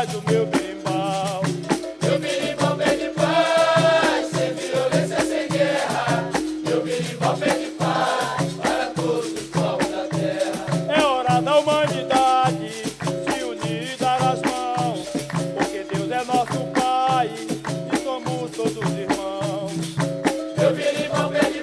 paz, o meu berimbau. Meu berimbau pede paz, sem violência, sem guerra. Meu berimbau pede paz para todos os povos da terra. É hora da humanidade se unir e dar as mãos, porque Deus é nosso Pai e somos todos irmãos. Meu berimbau pede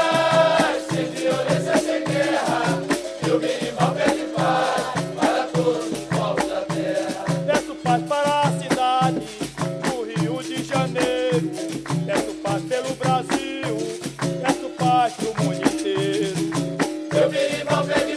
paz, sem violência, sem guerra. Meu berimbau pede paz para todos os povos da terra. Peço paz para a cidade do Rio de Janeiro, peço paz pelo Brasil, peço paz pro mundo inteiro. Meu berimbau pede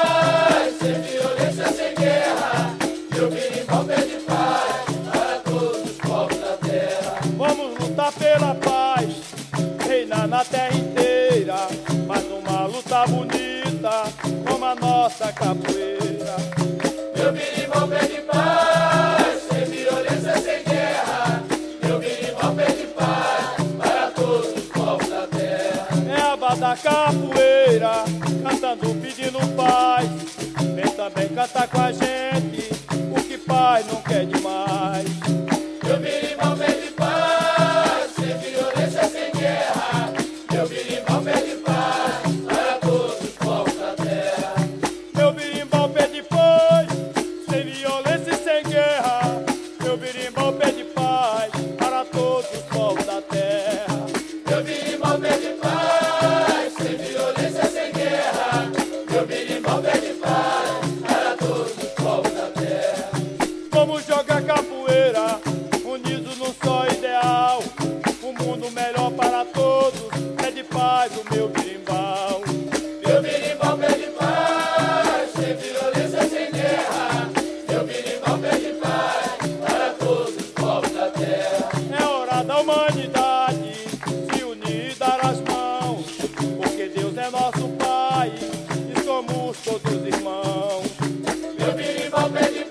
paz, sem violência, sem guerra. Meu berimbau pede paz para todos os povos da terra. Vamos lutar pela paz, reinar na terra inteira, mas numa luta bonita, como a nossa capoeira. Meu berimbau pede paz, sem violência, sem guerra. Meu berimbau pede paz para todos os povos da terra. É a aba da capoeira, cantando, pedindo paz. Vem também cantar com a gente, porque paz não quer demais. Meu berimbau pede paz, sem violência, sem guerra. Meu berimbau pede paz para todos os povos da terra. Meu berimbau pede paz, sem violência e sem guerra. Meu berimbau pede paz para todos os povos da terra. Meu berimbau pede paz, sem violência, sem guerra. Meu berimbau pede paz para todos os povos da terra. Vamos jogar capoeira, unidos num só ideal. Um mundo melhor para todos, pede paz o meu berimbau. Meu berimbau pede paz, sem violência, sem guerra. Meu berimbau pede paz para todos os povos da terra. É hora da humanidade se unir e dar as mãos, porque Deus é nosso Pai e somos todos irmãos. Meu berimbau pede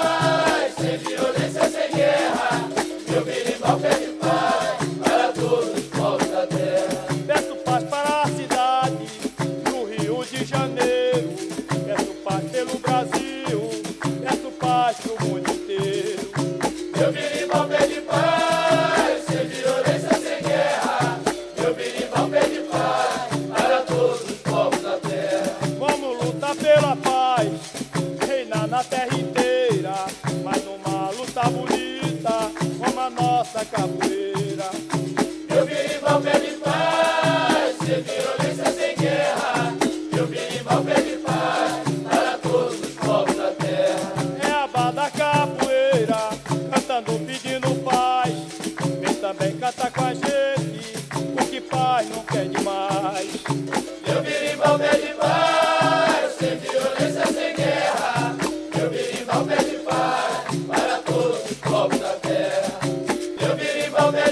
paz, sem violência, sem guerra. Meu berimbau pede paz para todos os povos da terra. Peço paz para a cidade do Rio de Janeiro, peço paz pelo Brasil, peço paz pro mundo inteiro. Meu berimbau pede paz, sem violência, sem guerra. Meu berimbau pede paz para todos os povos da terra. Vamos lutar pela paz, reinar na terra inteira, mas numa luta bonita, como a nossa capoeira. Meu berimbau pede paz, sem violência, sem guerra. Meu berimbau pede paz para todos os povos da terra. É a aba da capoeira, cantando, pedindo paz. Vem também cantar com a gente, porque paz não quer demais. Meu berimbau pede paz, sem violência, sem guerra. Meu berimbau pede paz para todos os povos da terra. Meu berimbau pede